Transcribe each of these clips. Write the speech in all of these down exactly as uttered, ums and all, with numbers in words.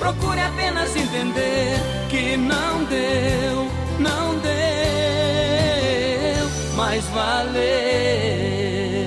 procure apenas entender que não deu, não deu, mas valeu.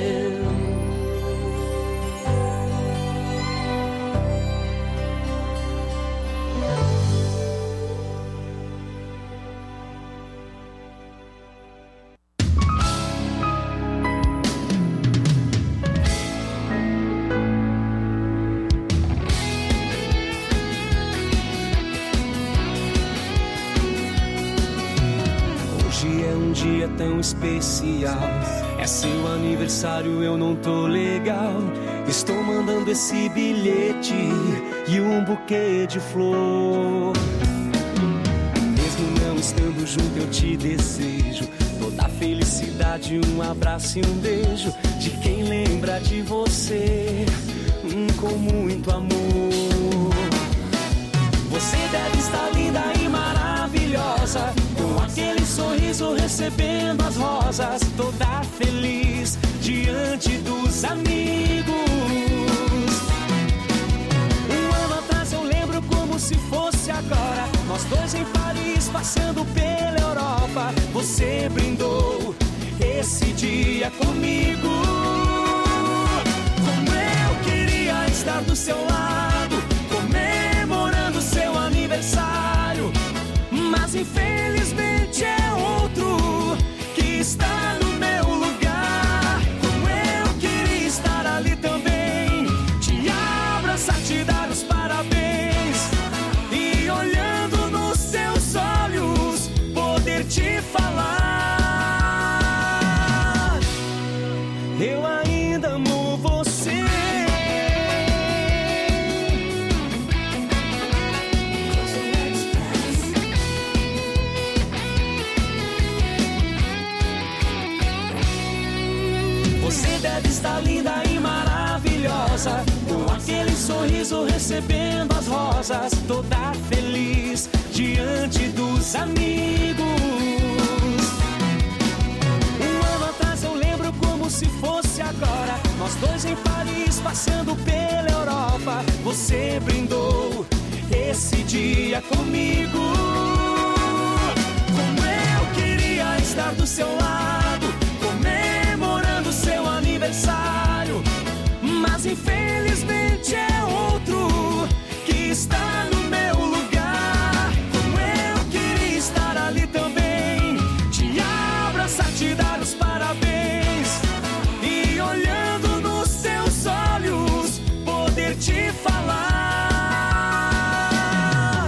Dia tão especial, é seu aniversário, eu não tô legal. Estou mandando esse bilhete e um buquê de flor. Mesmo não estando junto, eu te desejo toda a felicidade, um abraço e um beijo de quem lembra de você, hum, com muito amor. Você deve estar linda e maravilhosa, com aquele sorriso recebendo as rosas, toda feliz diante dos amigos. Um ano atrás eu lembro como se fosse agora, nós dois em Paris passando pela Europa. Você brindou esse dia comigo. Como eu queria estar do seu lado, comemorando seu aniversário, mas infelizmente é outro que está no meu lugar. Como eu queria estar ali também, te abraçar, te dar os parabéns e olhando nos seus olhos poder te falar: eu ainda amo você. Você deve estar linda e maravilhosa, com aquele sorriso recebendo as rosas, toda feliz diante dos amigos. Um ano atrás eu lembro como se fosse agora, nós dois em Paris passando pela Europa. Você brindou esse dia comigo. Como eu queria estar do seu lado, comemorando seu aniversário, mas infelizmente é outro que está no meu lugar. Como eu queria estar ali também, te abraçar, te dar os parabéns e olhando nos seus olhos poder te falar: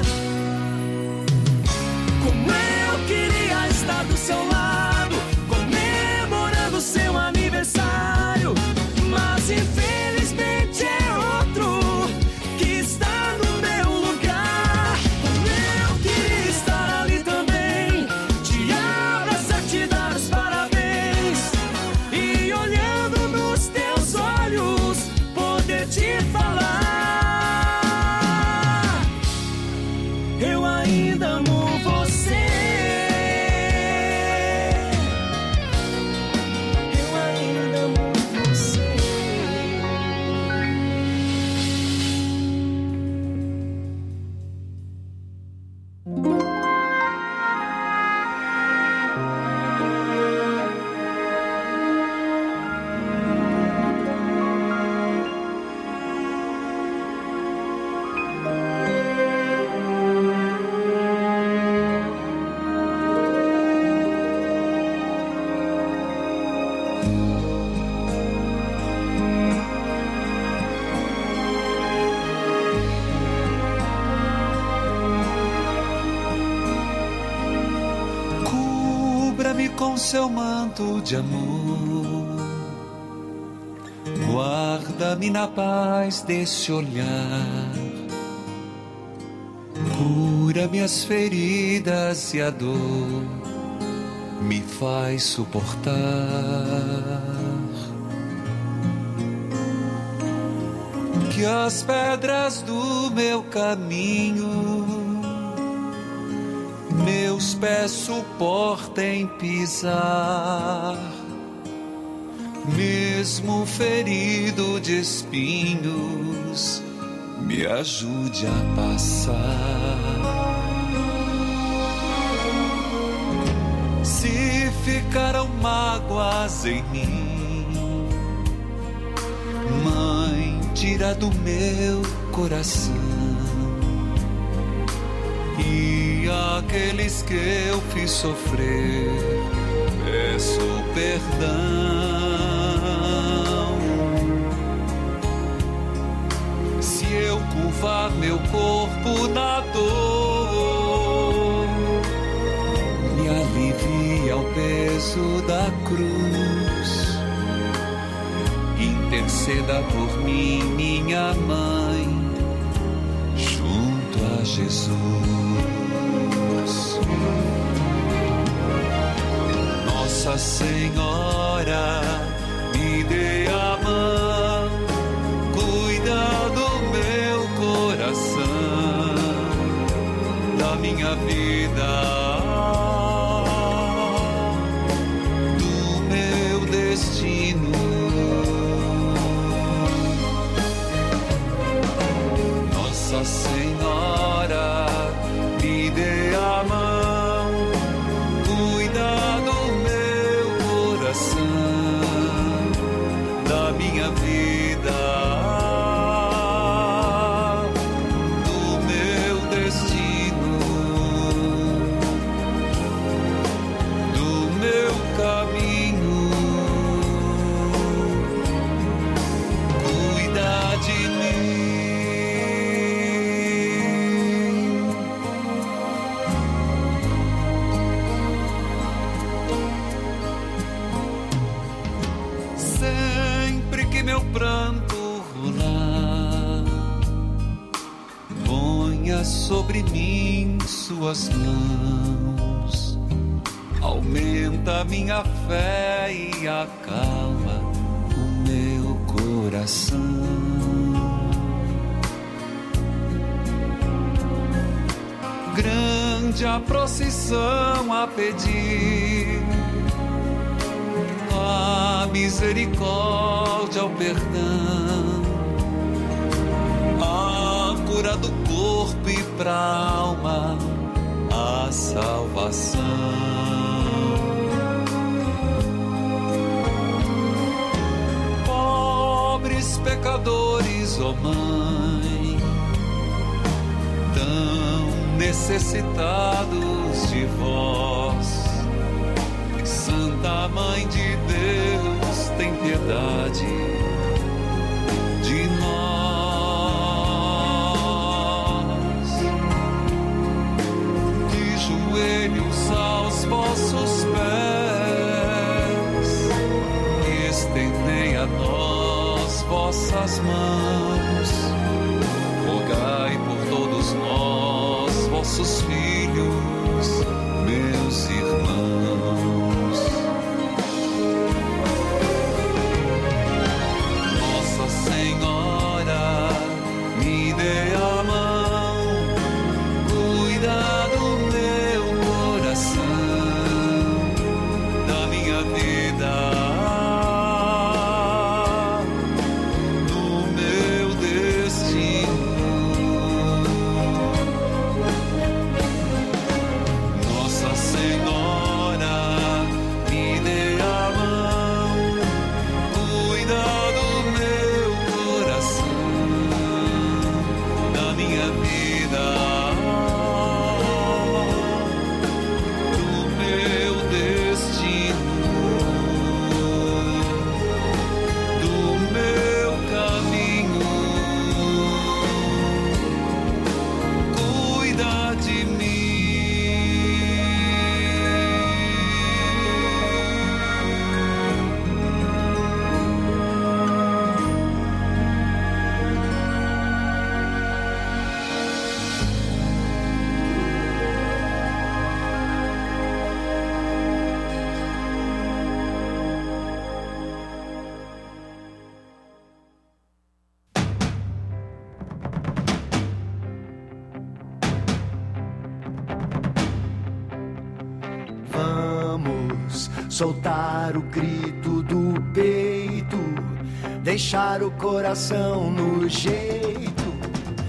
como eu queria estar do seu lado, comemorando seu aniversário, mas infelizmente é outro que está no meu lugar. Como eu queria estar ali também, te abraçar, te dar os parabéns e olhando nos teus olhos poder te falar: eu ainda amo você. Com seu manto de amor, guarda-me na paz desse olhar, cura minhas feridas e a dor me faz suportar. Que as pedras do meu caminho meus pés suportem pisar, mesmo ferido de espinhos, me ajude a passar. Se ficaram mágoas em mim, Mãe, tira do meu coração. E aqueles que eu fiz sofrer, peço perdão. Se eu curvar meu corpo na dor, me alivie ao peso da cruz. Interceda por mim, minha mãe, junto a Jesus. Nossa Senhora, me dê a mão, cuida do meu coração, da minha vida, do meu destino. Nossa Senhora, me dê a mão, cuida do meu coração, da minha vida, do meu destino, do meu caminho. Cuida de mim. Sempre que meu pranto rolar, ponha sobre mim suas mãos, aumenta minha fé e acalma o meu coração. Grande a procissão a pedir a misericórdia, o perdão, a cura do corpo e pra alma, a salvação. Pobres pecadores, ó Mãe, tão necessitados de vós. Santa Mãe de Deus, tem piedade de nós. De joelhos aos vossos pés, estendei a nós vossas mãos. Rogai por todos nós, vossos filhos, meus irmãos. Senhora, me dê a mão, cuida do meu coração, da minha vida, do meu destino. Nossa Senhora, me dê a mão, cuida do meu da minha vida, do meu destino, do meu caminho. Cuida de mim. Soltar o grito do peito, deixar o coração no jeito.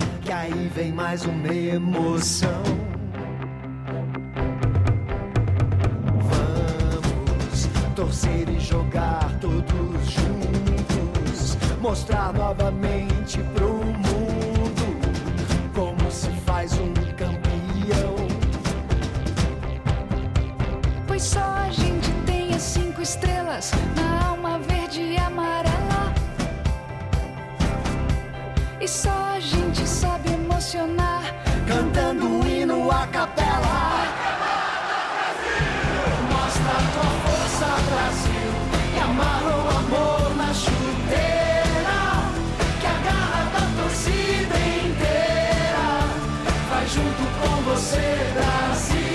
vem mais uma emoção. Vamos torcer e jogar todos juntos, mostrar novamente pro mundo como se faz um campeão. Pois só a gente tem as cinco estrelas na alma verde e amarela. E só a gente sabe emocionar, cantando um hino a capela. Mostra a tua força, Brasil, e amarra o amor na chuteira, que a garra da torcida inteira vai junto com você, Brasil.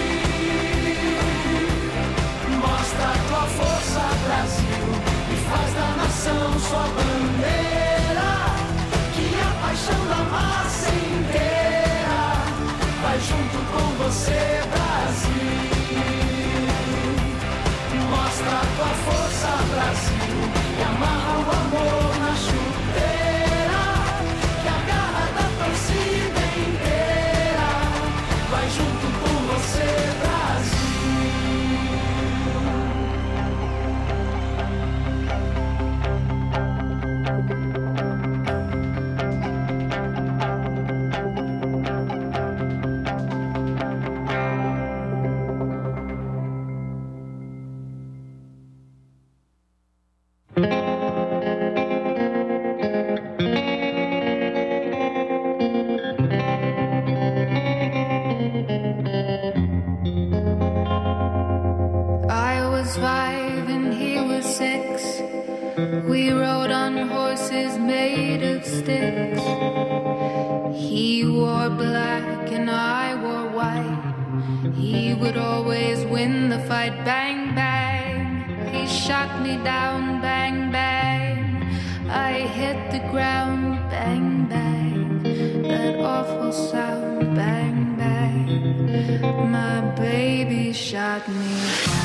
Mostra a tua força, Brasil, e faz da nação sua bandeira, que a paixão da massa inteira vai junto com você, Brasil. Mostra a tua força, Brasil, e amarra o amor na chuteira, que a garra da torcida inteira vai junto com você, Brasil. We rode on horses made of sticks. He wore black and I wore white. He would always win the fight. Bang, bang. He shot me down. Bang, bang. I hit the ground. Bang, bang. That awful sound. Bang, bang. My baby shot me down.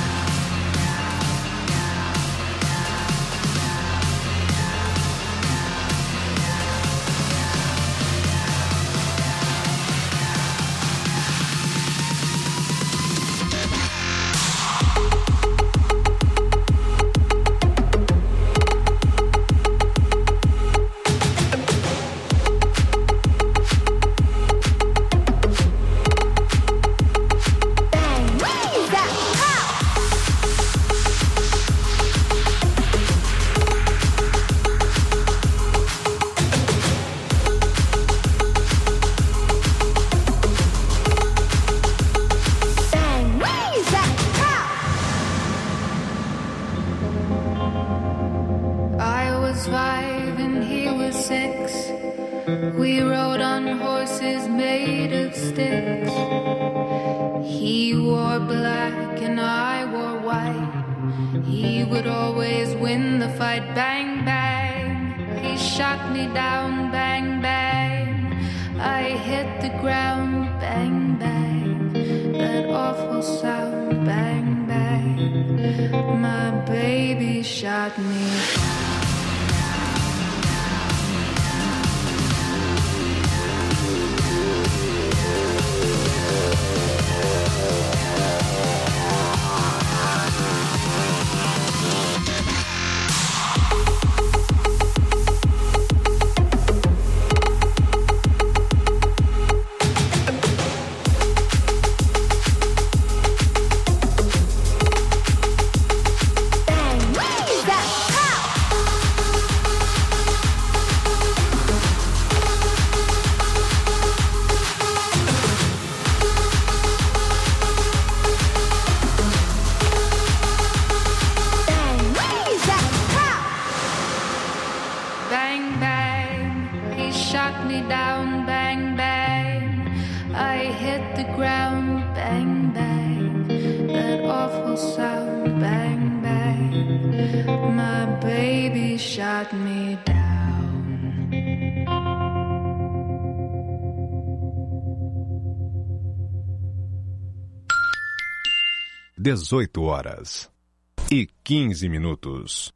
dezoito horas e quinze minutos.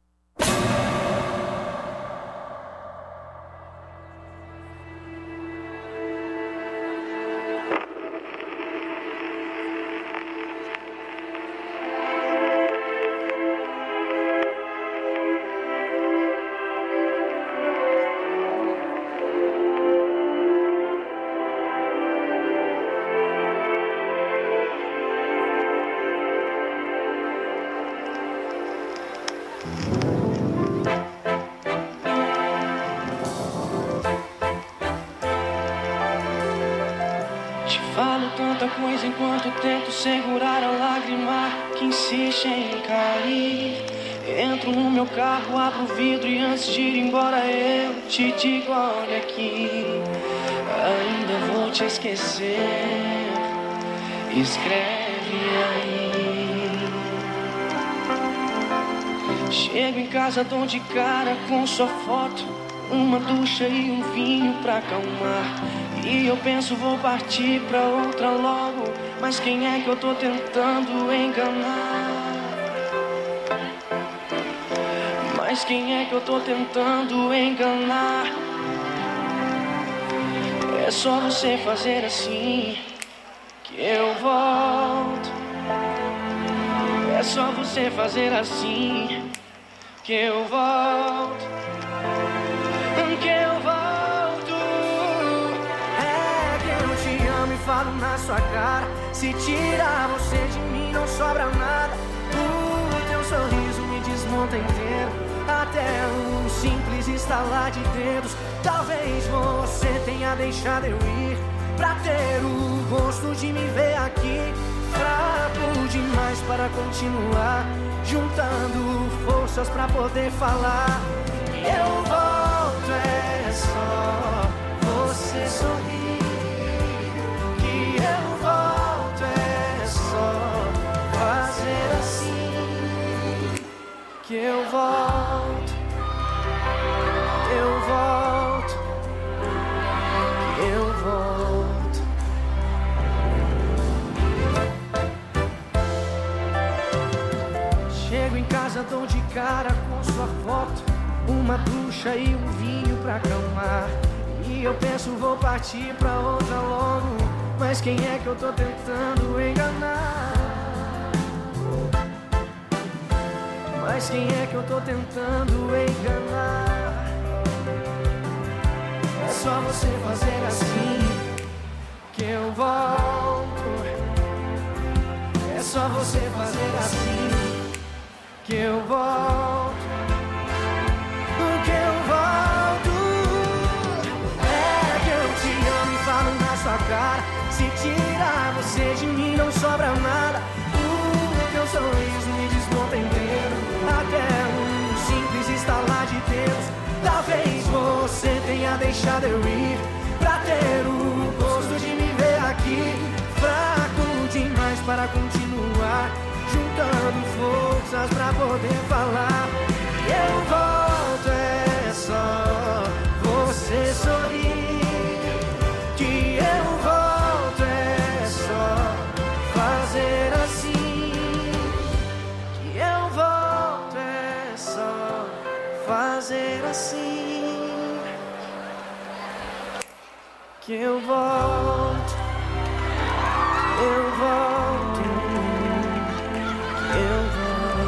tanta coisa enquanto tento segurar a lágrima que insiste em cair. Entro no meu carro, abro o vidro e antes de ir embora eu te digo, olha aqui, ainda vou te esquecer, escreve aí. Chego em casa, dou de cara com sua foto, uma ducha e um vinho pra acalmar. E eu penso, vou partir pra outra logo, mas quem é que eu tô tentando enganar? Mas quem é que eu tô tentando enganar? É só você fazer assim que eu volto. É só você fazer assim que eu volto. Que eu volto. É que eu te amo e falo na sua cara. Se tirar você de mim não sobra nada. O teu sorriso me desmonta inteiro, até um simples estalar de dedos. Talvez você tenha deixado eu ir pra ter o gosto de me ver aqui. Fraco demais para continuar, juntando forças pra poder falar. Eu volto, é só você sorrir. Que eu volto, é só fazer assim. Que eu volto, eu volto, eu volto. Chego em casa, dou de cara com sua foto, uma ducha e um vinho pra acalmar. E eu penso, vou partir pra outra logo, mas quem é que eu tô tentando enganar? Mas quem é que eu tô tentando enganar? É só você fazer assim que eu volto. É só você fazer assim que eu volto. Que eu volto. É que eu te amo e falo na sua cara. Se tirar você de mim não sobra nada. O teu sorriso me desmonta inteiro, até um simples estalar de dedos. Talvez você tenha deixado eu ir pra ter o gosto de me ver aqui. Fraco demais para continuar, juntando forças pra poder falar. Eu volto, é só você sorrir. Que eu volto, é só fazer assim. Que eu volto, é só fazer assim. Que eu volto, eu volto, eu volto.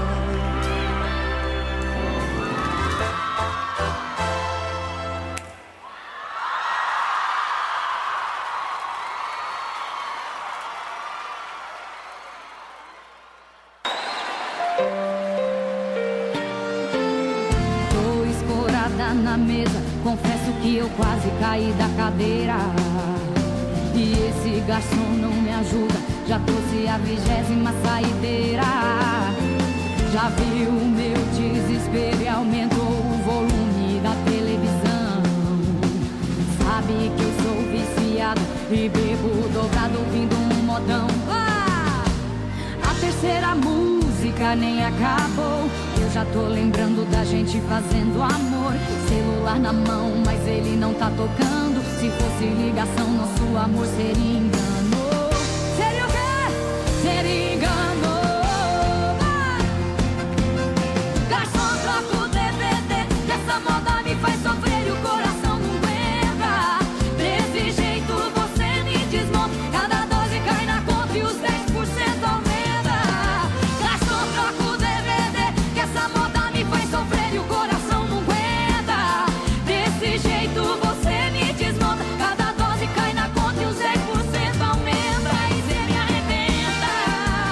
Na mesa, confesso que eu quase caí da cadeira. E esse garçom não me ajuda, já trouxe a vigésima saideira. Já viu o meu desespero e aumentou o volume da televisão. Sabe que eu sou viciado e bebo dobrado ouvindo um modão. Ah! A terceira música nem acabou, eu já tô lembrando da gente fazendo amor. Celular na mão, mas ele não tá tocando. Se fosse ligação, nosso amor seria engano. Seria o quê? Seria engano. Ah! Garçom, troca o D V D, que essa moda me faz sofrer e o coração não aguenta. Desse jeito você me desmonta, cada doze cai na conta e os dez por cento aumenta. Garçom, troca o D V D, que essa moda me faz sofrer e o coração não aguenta. Desse jeito você me desmonta, cada dose cai na conta e os dez por cento aumenta. E cê me arrebenta.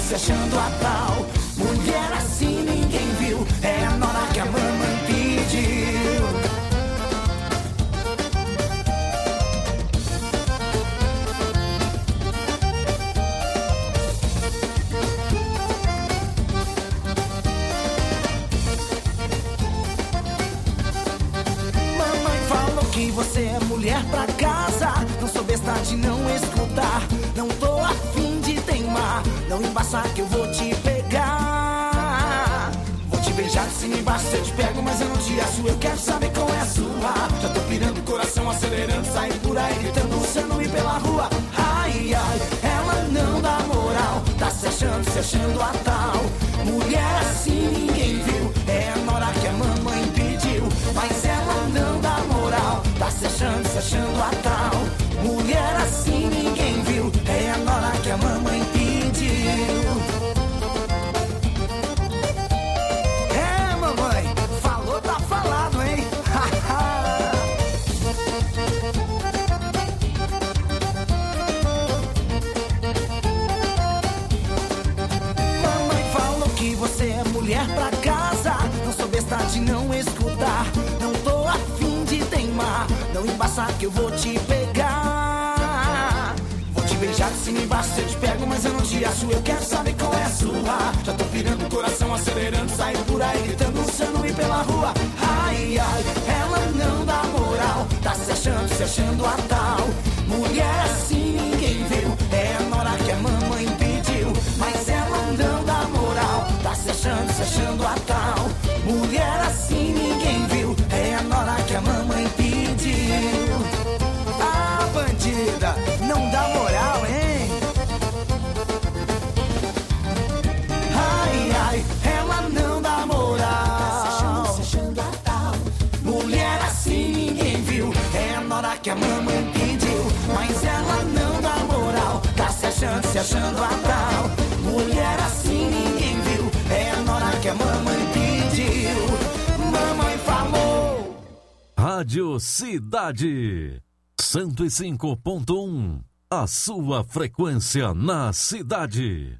se achando a tal. Mulher assim ninguém viu, é a nora que a mamãe pediu. Mamãe falou que você é mulher pra casa, não sou besta de não escutar. Não tô afim de teimar, não embaçar que eu vou te pegar. Vou te beijar de cima e embaixo, eu te pego, mas eu não te acho. Eu quero saber qual é a sua. Já tô pirando o coração, acelerando, sair por aí gritando, Luciano e pela rua. Ai, ai, ela não dá moral, tá se achando, se achando a tal. Mulher assim ninguém viu, é a nora que a mamãe pediu. Mas ela não dá moral, tá se achando, se achando a tal. Mulher assim ninguém viu, é a nora que a mamãe pediu. É, mamãe, falou, tá falado, hein? Mamãe falou que você é mulher pra casa, não sou besta de não escutar. Não tô afim de teimar, não embaçar que eu vou te pegar. Vou te beijar de cima e embaixo, eu te pego, mas eu não te acho. Eu quero saber qual é a sua. Já tô pirando o coração, acelerando, sair por aí gritando, Luciano e pela rua. Ai, ai, ela não dá moral, tá se achando, se achando a tal. Mulher assim ninguém viu, é a nora que a mamãe pediu. Mas ela não dá moral, tá se achando, se achando a tal. Mulher assim ninguém viu, é a nora que a mamãe pediu. Ah, bandida, não dá moral, hein? Ai, ai, ela não dá moral, se achando, se achando a tal. Mulher assim ninguém viu, é a nora que a mamãe pediu. Mas ela não dá moral, tá se achando, se achando a tal. Mulher assim ninguém viu, é a nora que a mamãe pediu. Mamãe falou. Rádio Cidade cento e cinco ponto um, a sua frequência na cidade.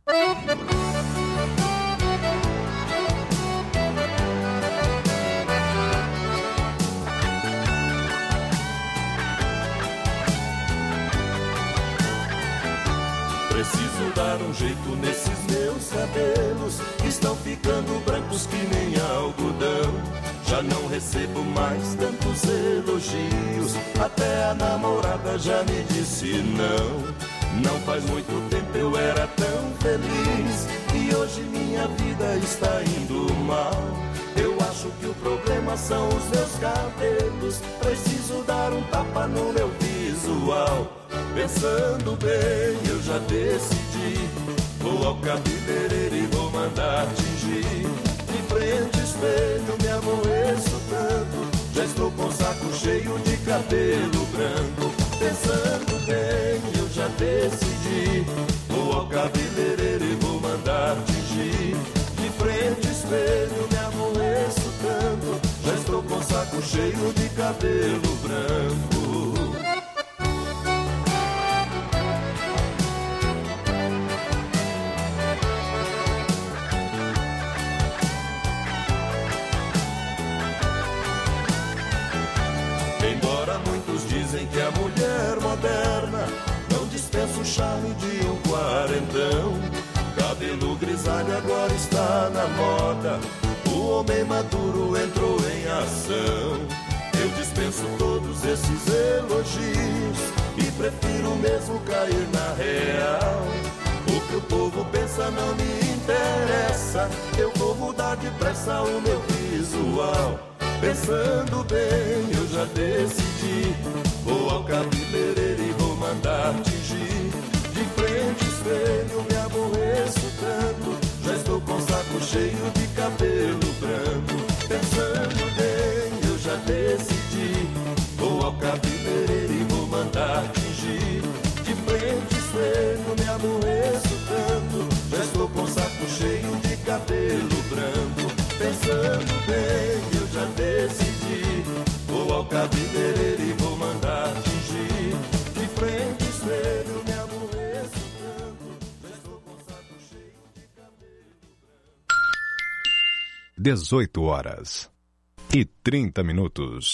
Preciso dar um jeito nesses meus cabelos, que estão ficando brancos que nem algodão. Já não recebo mais tantos elogios, até a namorada já me disse não. Não faz muito tempo eu era tão feliz, e hoje minha vida está indo mal. Eu acho que o problema são os meus cabelos, preciso dar um tapa no meu visual. Pensando bem, eu já decidi, vou ao cabeleireiro e vou mandar tingir. De frente espelho me aborreço tanto, já estou com o saco cheio de cabelo branco. Pensando bem, eu já decidi, vou ao cabeleireiro e vou mandar tingir. De frente espelho me aborreço tanto, já estou com o saco cheio de cabelo branco. Que a mulher moderna não dispensa o charme de um quarentão. Cabelo grisalho agora está na moda, o homem maduro entrou em ação. Eu dispenso todos esses elogios e prefiro mesmo cair na real. O que o povo pensa não me interessa, eu vou mudar depressa o meu visual. Pensando bem, eu já decidi, vou ao cabeleireiro e vou mandar tingir. De frente espelho me aborreço tanto, já estou com o saco cheio de cabelo branco. Pensando bem, eu já decidi, vou ao cabeleireiro e vou mandar tingir. De frente espelho me aborreço tanto, já estou com o saco cheio de cabelo branco. Pensando bem, eu já decidi, vou ao cabeleireiro e vou mandar tingir. De frente espelho me aborreço tanto, já estou com o saco cheio de dezoito horas e trinta minutos.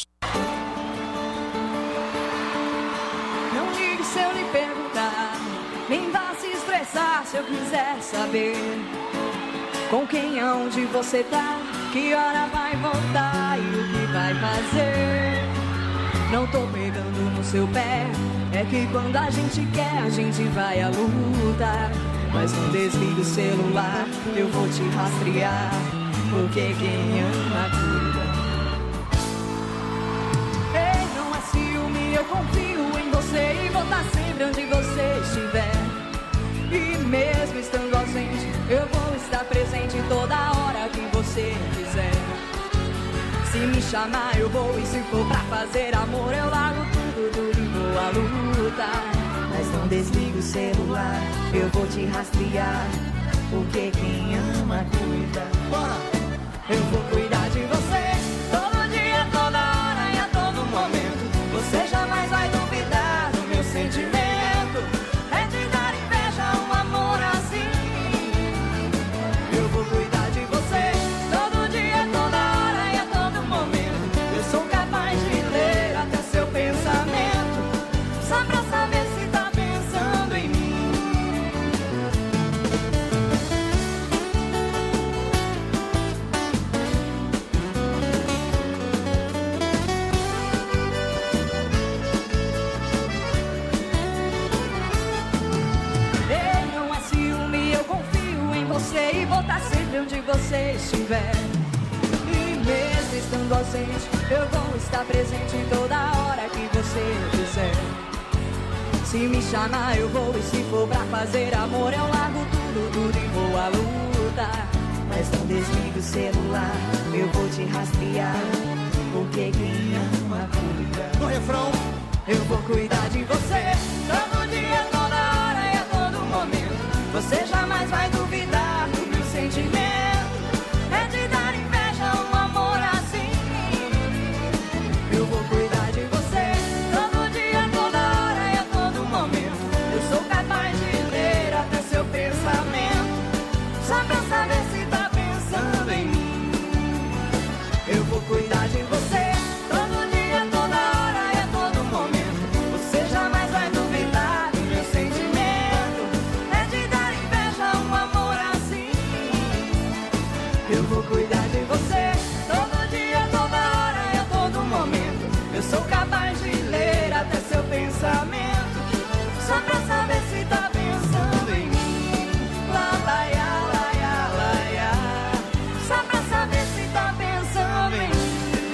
Não ligue se eu lhe perguntar, nem vá se estressar se eu quiser saber com quem, aonde você tá, que hora vai voltar e o que vai fazer. Não tô pegando no seu pé, é que quando a gente quer a gente vai à luta. Mas não desliga o celular, eu vou te rastrear, porque quem ama cuida. Ei, não é ciúme, eu confio em você e vou estar sempre onde você estiver. E mesmo estando ausente, eu vou estar presente toda hora que você quiser. Se me chamar eu vou, e se for pra fazer amor eu largo tudo, tudo e vou à luta. Mas não desliga o celular, eu vou te rastrear, porque quem ama cuida. Bora! Eu vou cuidar de você, todo dia, toda hora e a todo momento. Você jamais vai duvidar do meu sentimento, é de dar inveja um amor assim. Eu vou cuidar de você, todo dia, toda hora e a todo momento. Eu sou capaz de ler até seu pensamento, só pra saber se tá pensando em mim. Ei, não é ciúme, eu confio em você e vou estar sempre onde você estiver. E mesmo estando ausente, eu vou estar presente em toda hora que você quiser. Se me chamar eu vou, e se for pra fazer amor eu largo tudo, tudo e vou à luta. Mas não desliga o celular, eu vou te rastrear, porque quem ama cuida. No refrão, eu vou cuidar de você, todo dia, toda hora e a todo momento. Você jamais vai duvidar do meu sentimento, é de dar inveja um amor assim. Eu vou cuidar de você, todo dia, toda hora e a todo momento. Eu sou capaz de ler até seu pensamento, só pra saber se tá pensando em mim. Eu vou cuidar de você, todo dia, toda hora e a todo momento. Você jamais vai duvidar do meu sentimento, é de dar inveja um amor assim. Eu vou cuidar de você, todo dia, toda hora e a todo momento. Eu sou capaz de ler até seu pensamento, só pra saber se tá pensando em mim. Lá, lá, ya, lá, ya, lá, ya. Só pra saber se tá pensando em mim.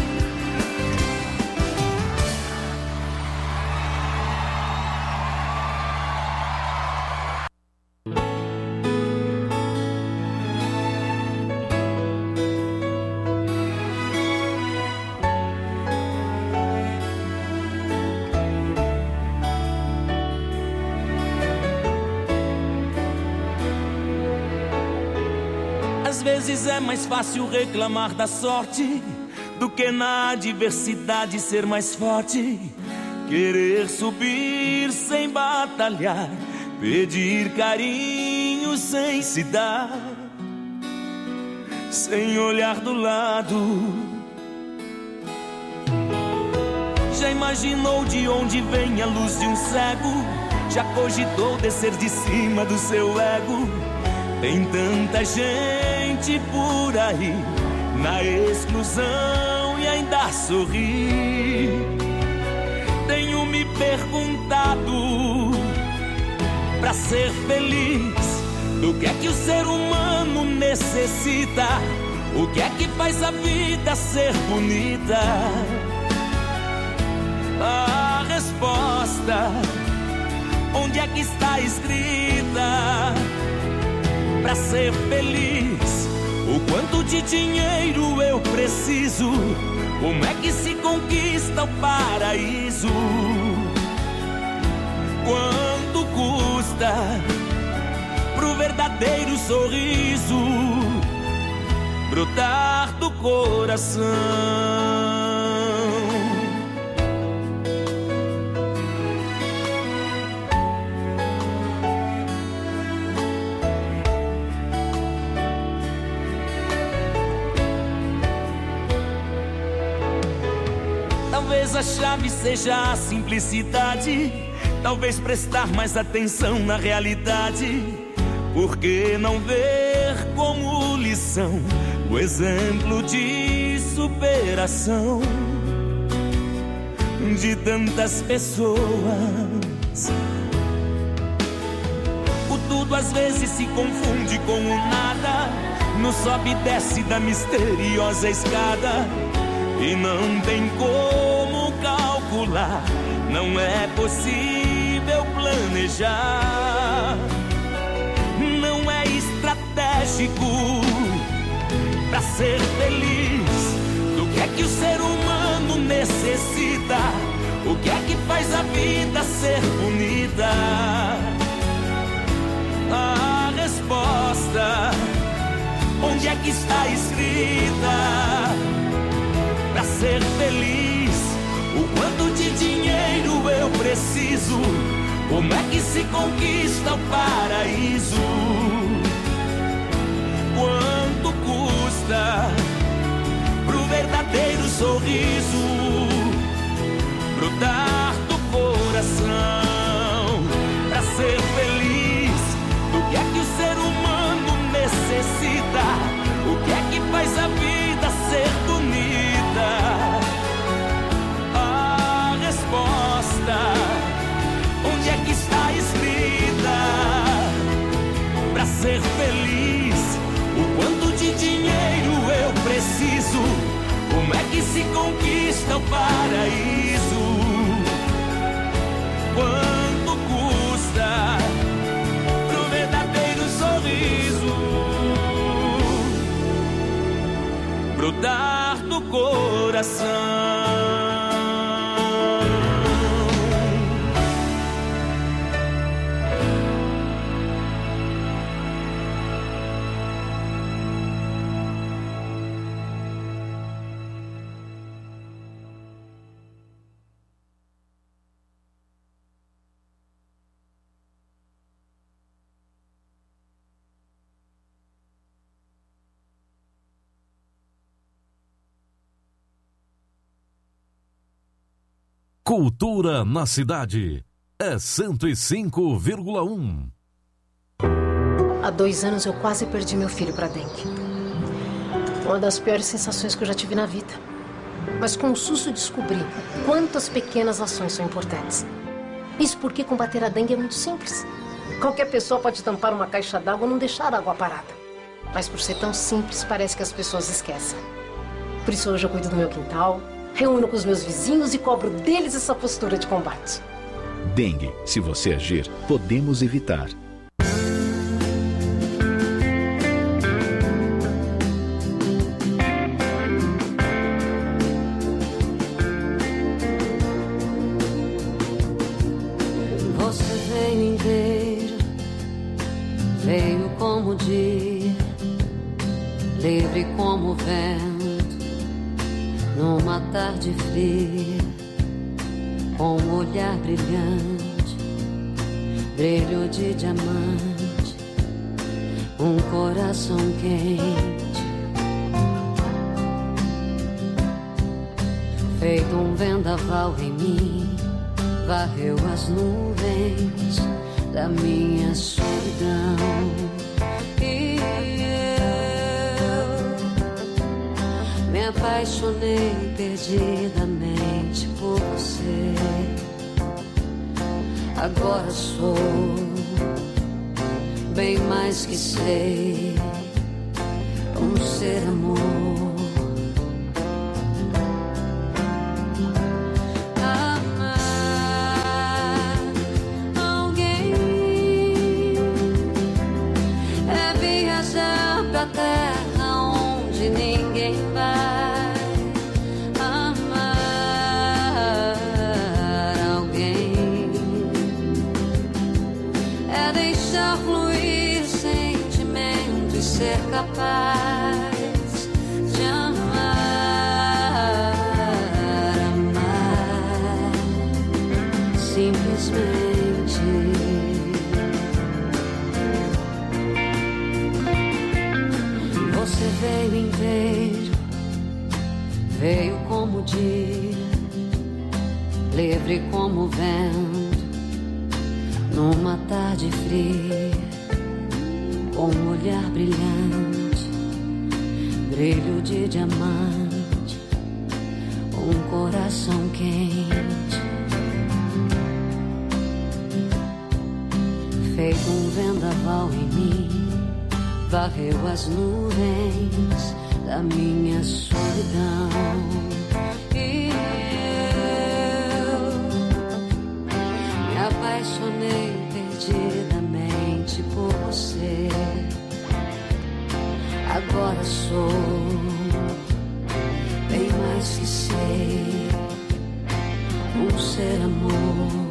Às vezes é mais fácil reclamar da sorte do que na adversidade ser mais forte. Querer subir sem batalhar, pedir carinho sem se dar, sem olhar do lado. Já imaginou de onde vem a luz de um cego? Já cogitou descer de cima do seu ego? Tem tanta gente por aí na exclusão e ainda sorri. Tenho me perguntado, pra ser feliz, do que é que o ser humano necessita? O que é que faz a vida ser bonita? A resposta, onde é que está escrita? Pra ser feliz, o quanto de dinheiro eu preciso? Como é que se conquista o paraíso? Quanto custa pro verdadeiro sorriso brotar do coração? Talvez a chave seja a simplicidade, talvez prestar mais atenção na realidade. Por que não ver como lição o exemplo de superação de tantas pessoas? O tudo às vezes se confunde com o nada, no sobe e desce da misteriosa escada, e não tem como calcular, não é possível planejar. Não é estratégico pra ser feliz. Do que é que o ser humano necessita? O que é que faz a vida ser bonita? A resposta, onde é que está escrita? Pra ser feliz, o quanto de dinheiro eu preciso? Como é que se conquista o paraíso? Quanto custa pro verdadeiro sorriso brotar do coração? Pra ser feliz, do que é que o ser humano necessita? O que é que faz a vida ser bonita? A resposta, onde é que está escrita? Pra ser feliz, o quanto de dinheiro eu preciso? Como é que se conquista o paraíso? Quanto custa pro verdadeiro sorriso brotar do coração? Cultura na cidade é cento e cinco vírgula um. Há dois anos eu quase perdi meu filho para dengue. Uma das piores sensações que eu já tive na vida. Mas com o susto descobri quantas pequenas ações são importantes. Isso porque combater a dengue é muito simples. Qualquer pessoa pode tampar uma caixa d'água ou não deixar a água parada. Mas por ser tão simples, parece que as pessoas esquecem. Por isso hoje eu cuido do meu quintal, reúno com os meus vizinhos e cobro deles essa postura de combate. Dengue, se você agir, podemos evitar. Você veio inteiro, veio como o dia, livre como o vento. Numa tarde fria, com um olhar brilhante, brilho de diamante, um coração quente, feito um vendaval em mim, varreu as nuvens da minha solidão. E me apaixonei perdidamente por você. Agora sou bem mais que sei, um ser amor. Amar alguém é viajar pra terra onde ninguém vai. Ser capaz de amar, amar simplesmente. Você veio inteiro, veio como o dia, livre como o vento, numa tarde fria, com um olhar brilhante, brilho de diamante, um coração quente, feito um vendaval em mim, varreu as nuvens da minha solidão. E eu me apaixonei perdidamente por você. Agora sou bem mais que sei, um ser amor.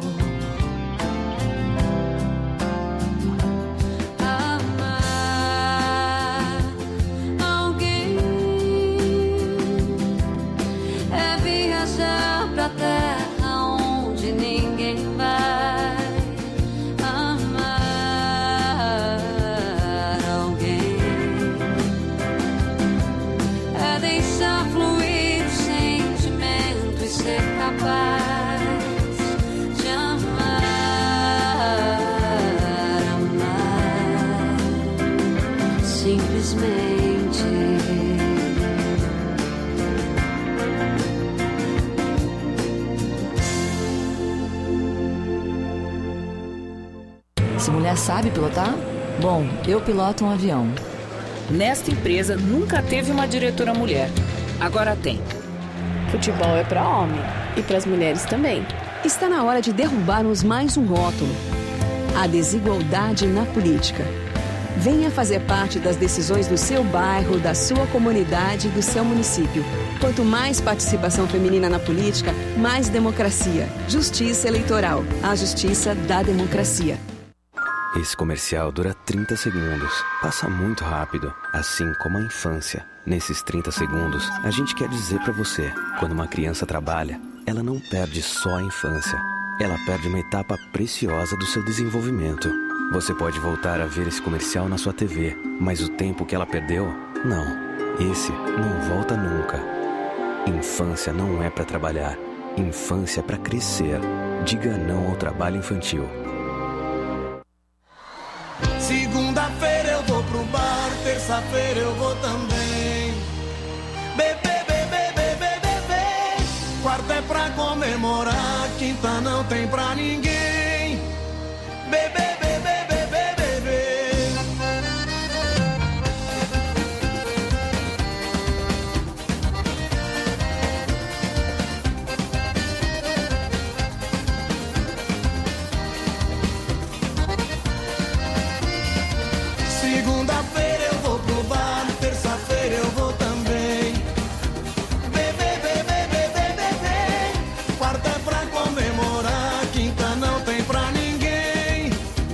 Mulher sabe pilotar? Bom, eu piloto um avião. Nesta empresa nunca teve uma diretora mulher. Agora tem. Futebol é para homem e para as mulheres também. Está na hora de derrubarmos mais um rótulo: a desigualdade na política. Venha fazer parte das decisões do seu bairro, da sua comunidade e do seu município. Quanto mais participação feminina na política, mais democracia. Justiça eleitoral. A justiça da democracia. Esse comercial dura trinta segundos. Passa muito rápido, assim como a infância. Nesses trinta segundos, a gente quer dizer pra você: quando uma criança trabalha, ela não perde só a infância. Ela perde uma etapa preciosa do seu desenvolvimento. Você pode voltar a ver esse comercial na sua T V, mas o tempo que ela perdeu, não. Esse não volta nunca. Infância não é pra trabalhar. Infância é pra crescer. Diga não ao trabalho infantil. Segunda-feira eu vou pro bar, terça-feira eu vou também. Bebê, bebê, bebê, bebê. Quarta é pra comemorar, quinta não tem pra ninguém. Bebê, bebê, bebê, bebê. Segunda-feira eu vou pro bar, terça-feira eu vou também. Bebê, bebê, bebê, bebê. Quarta é pra comemorar, quinta não tem pra ninguém.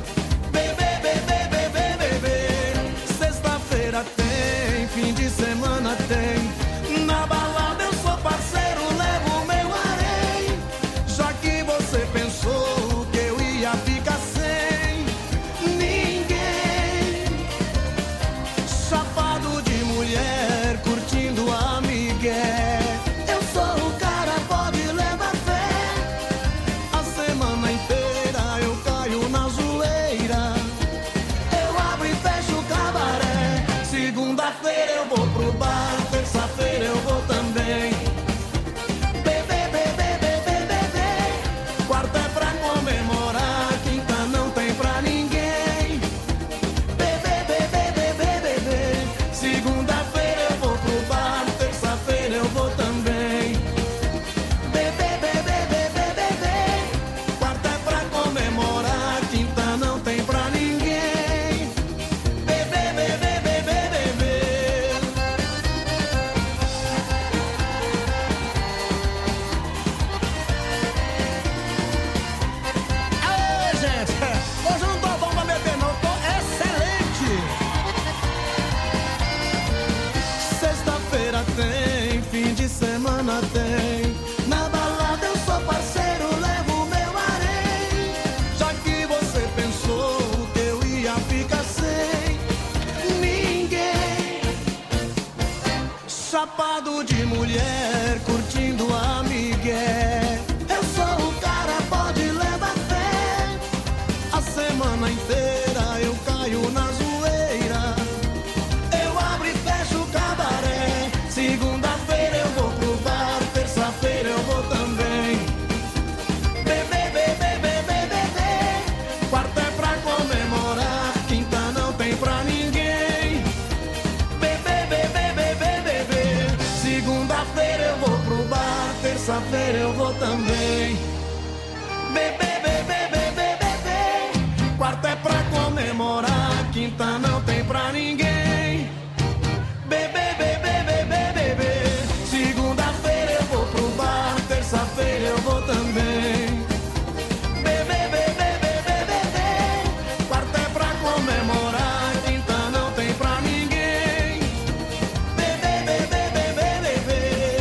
terça-feira eu vou também. Bebê, bebê, bebê, bebê. Quarta é pra comemorar, quinta não tem pra ninguém. Bebê, bebê, bebê, bebê. Segunda-feira eu vou pro bar, terça-feira eu vou também. Bebê, bebê, bebê, bebê. Quarta é pra comemorar, quinta não tem pra ninguém. Bebê, bebê, bebê, bebê.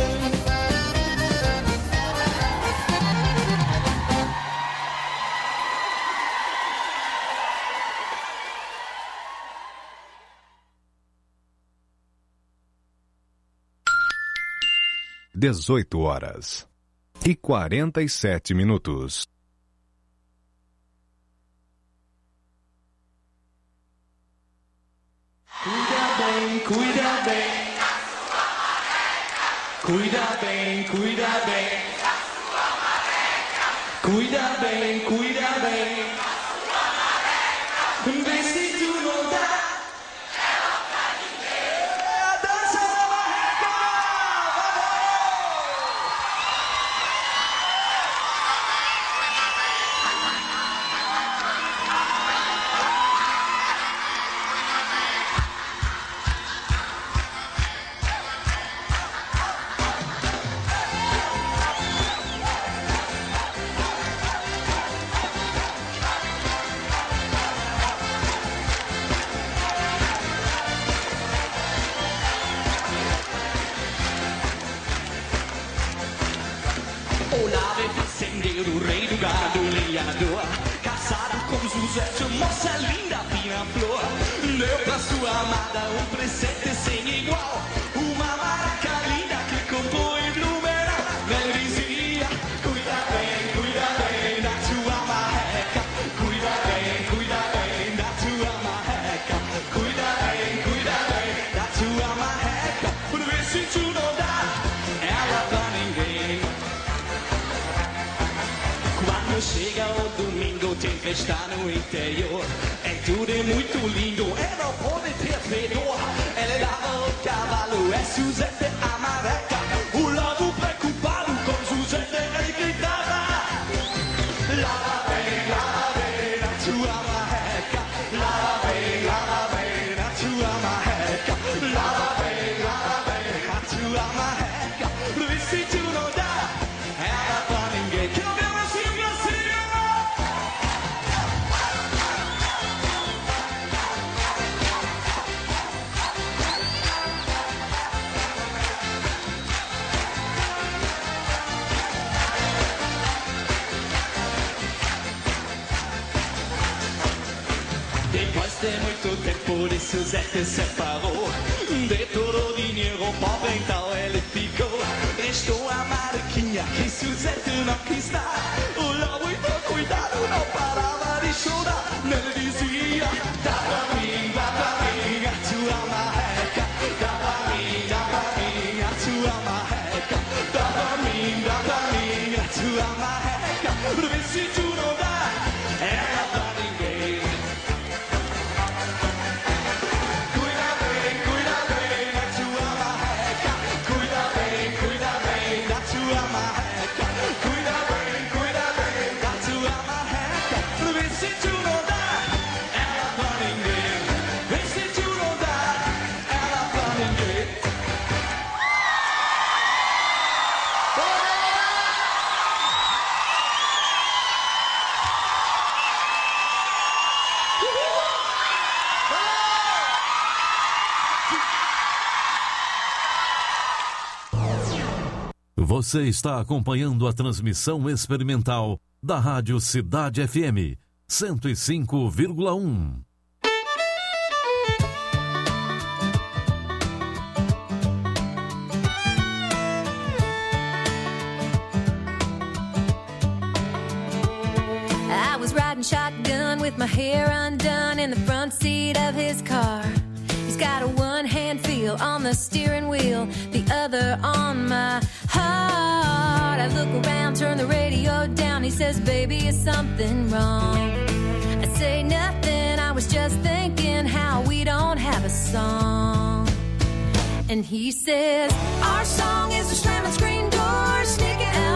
dezoito horas e quarenta e sete minutos. Cuida bem, cuida bem. Cuida bem, cuida bem. Cuida bem, cuida bem. Vê se tu não dá. O rei do gado, lenhador, casado com Zuzete, moça linda, fina flor. Deu pra sua amada um presente sem igual, uma maraca linda que comprou em Blumenau. Ela dizia, cuida bem, cuida bem da tua marreca. Cuida bem, cuida bem da tua marreca. Cuida bem, cuida bem da tua marreca. Por ver se tu não dá ela pra ninguém. Quando chega o domingo tem festa no interior. É tudo é muito lindo, é não pode ter fedor. Ela lava o cavalo, é Suzete a marreca. O lobo preocupado com Suzete ele gritava. Lava bem, lava bem na tua marreca. Lava bem, lava bem na tua marreca. Lava bem, lava bem na tua marreca. Por se tu não dá ela pra ninguém. Depois de muito tempo de Suzete separou. De todo o dinheiro pobre então ele ficou. Restou a mariquinha que Suzete não quis dar. O lobo então cuidado não parava de chorar. Ele dizia, dá pra mim, dá pra mim a tua marreca. Dá pra mim, dá pra mim a tua marreca. Dá pra mim, dá pra mim a tua marreca. Por ver se tu não dá ela pra ninguém. Você está acompanhando a transmissão experimental da Rádio Cidade F M cento e cinco vírgula um. I was riding shotgun with my hair undone in the front seat of his car. He's got a one-hand feel on the steering wheel, the other on my heart. I look around, turn the radio down. He says, baby, is something wrong? I say nothing, I was just thinking how we don't have a song. And he says, our song is a slamming screen door, sneaking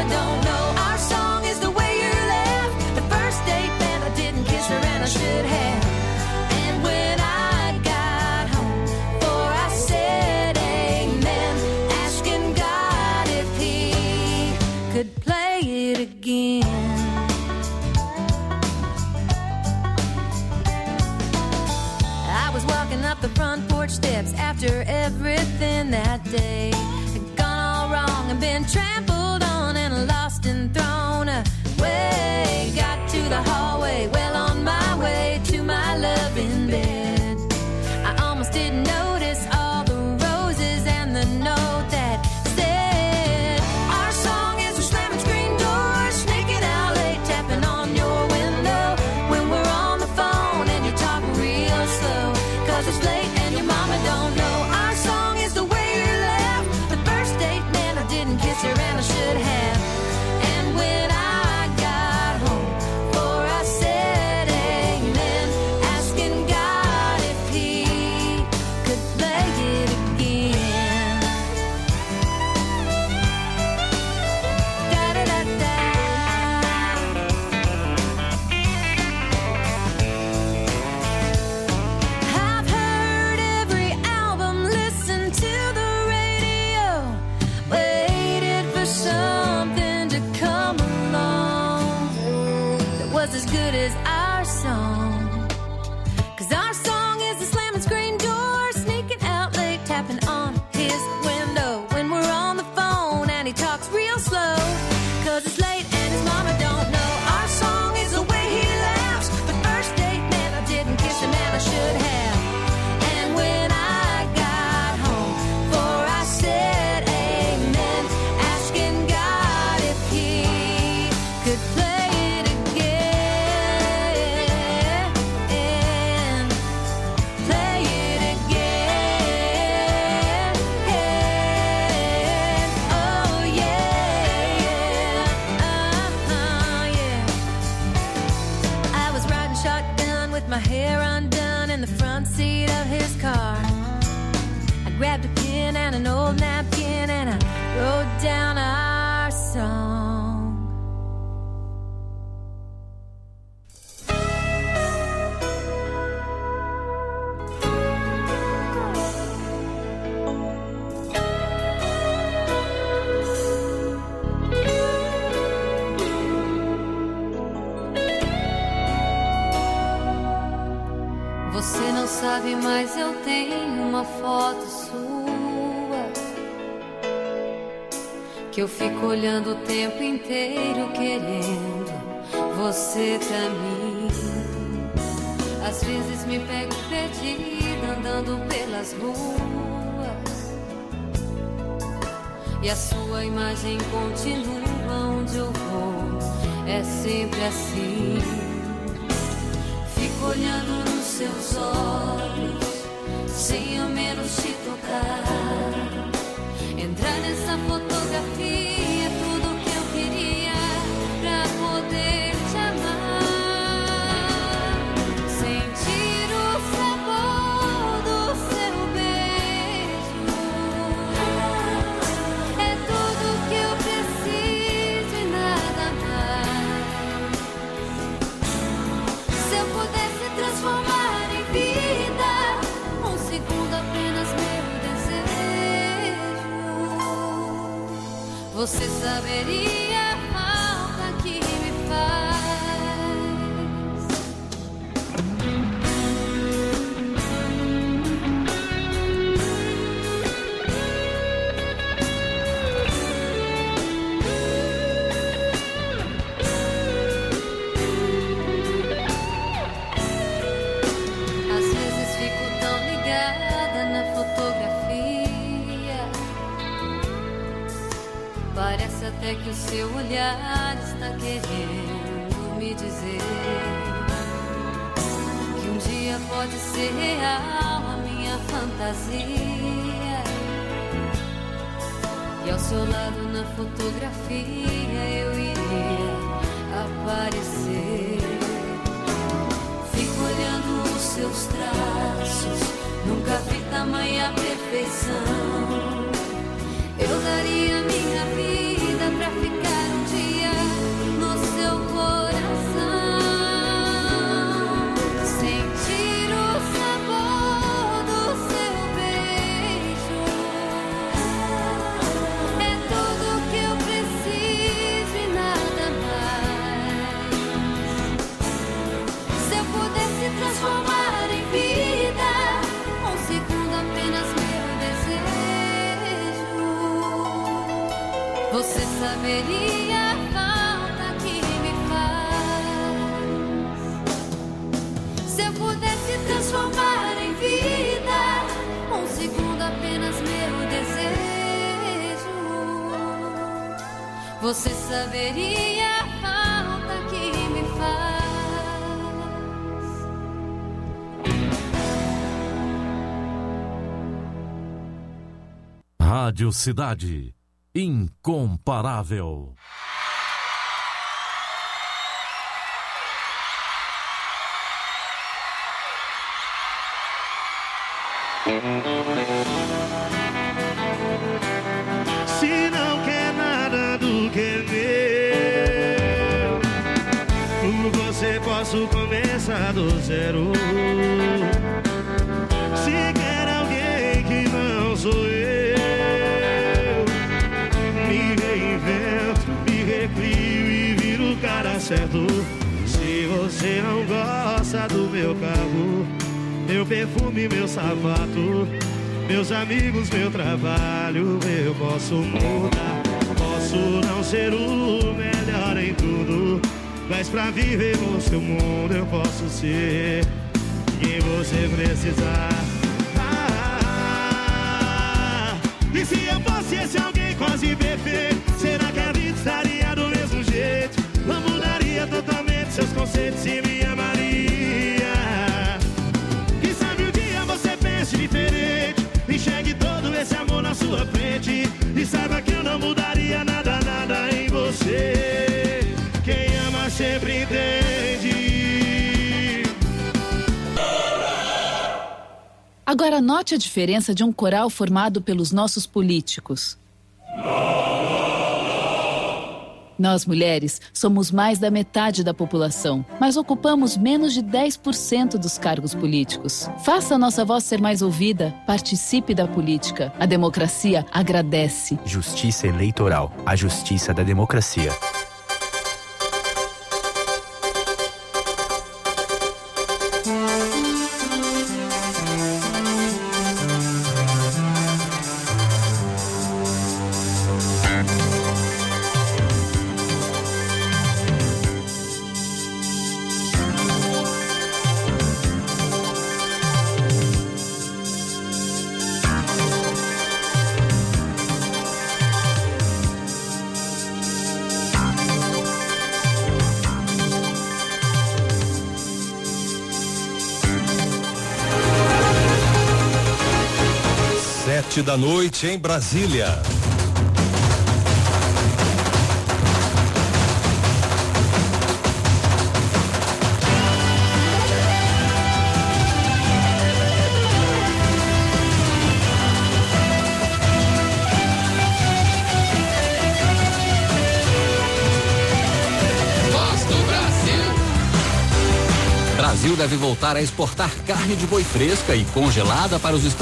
mama don't know. Our song is the way you left. The first date, man, I didn't kiss her and I should have. And when I got home, for I said amen, asking God if he could play it again. I was walking up the front porch steps after everything that day had gone all wrong and been trampled on and lost and thrown away. Got to the hallway, well on my way to my love in bed. I almost didn't notice all the roses and the note that said, our song is a slamming screen door, sneaking out late, tapping on your window when we're on the phone and you talk real slow, cause it's late and your mama don't know. Our song is the way you left. The first date, man, I didn't kiss her and I should have. And when I got home, for I said amen, asking God if he could play it again. Da-da-da-da. I've heard every album, listened to the radio, waited for something to come along that was as good as our song. Cause our song is the slamming screen door, sneaking out late, tapping on his window when we're on the phone and he talks real slow, cause it's late and his mama don't know. Our song is the way he laughs. The first date, man, I didn't kiss him and I should have. And when I got home, for I said amen, asking God if he could play it again. Play it again. Oh yeah, uh-huh, yeah. I was riding shotgun with my hair undone in the front seat of his car. I grabbed a pen and an old napkin and I wrote down our song. Você não sabe, mas eu tenho uma foto sua que eu fico olhando o tempo inteiro querendo você pra mim. Às vezes me pego perdida andando pelas ruas e a sua imagem continua onde eu vou. É sempre assim. Fico olhando nos seus olhos sem ao menos te tocar. Entrar nessa fotografia é tudo que eu queria pra poder te amar. Sentir o sabor do seu beijo é tudo que eu preciso e nada mais. Se eu pudesse transformar em vida um segundo apenas meu desejo, você saberia a falta que me faz. Às vezes fico tão ligada na fotografia, parece até que o seu olhar está querendo me dizer que um dia pode ser real a minha fantasia. E ao seu lado na fotografia eu iria aparecer. Fico olhando os seus traços, nunca vi tamanha perfeição. Eu daria minha vida pra ficar um saberia a falta que me faz. Se eu pudesse transformar em vida um segundo apenas meu desejo, você saberia a falta que me faz. Rádio Cidade, incomparável. Se não quer nada do que é meu, por você posso começar do zero. Se quer alguém que não sou eu, me reinvento, me recrio e viro o cara certo. Se você não gosta do meu carro, meu perfume, meu sapato, meus amigos, meu trabalho, eu posso mudar. Posso não ser o melhor em tudo, mas pra viver no seu mundo eu posso ser quem você precisar. Ah, e se eu fosse esse alguém quase perfeito, será que a vida estaria do mesmo jeito? Não mudaria totalmente seus conceitos e me amaria. Quem sabe um dia você pense diferente, enxergue todo esse amor na sua frente e saiba que eu não mudaria nada, nada em você. Quem ama sempre entende. Agora note a diferença de um coral formado pelos nossos políticos. Nós, mulheres, somos mais da metade da população, mas ocupamos menos de dez por cento dos cargos políticos. Faça a nossa voz ser mais ouvida, participe da política. A democracia agradece. Justiça Eleitoral, a justiça da democracia. Da noite em Brasília. Voz do Brasil. Brasil deve voltar a exportar carne de boi fresca e congelada para os Estados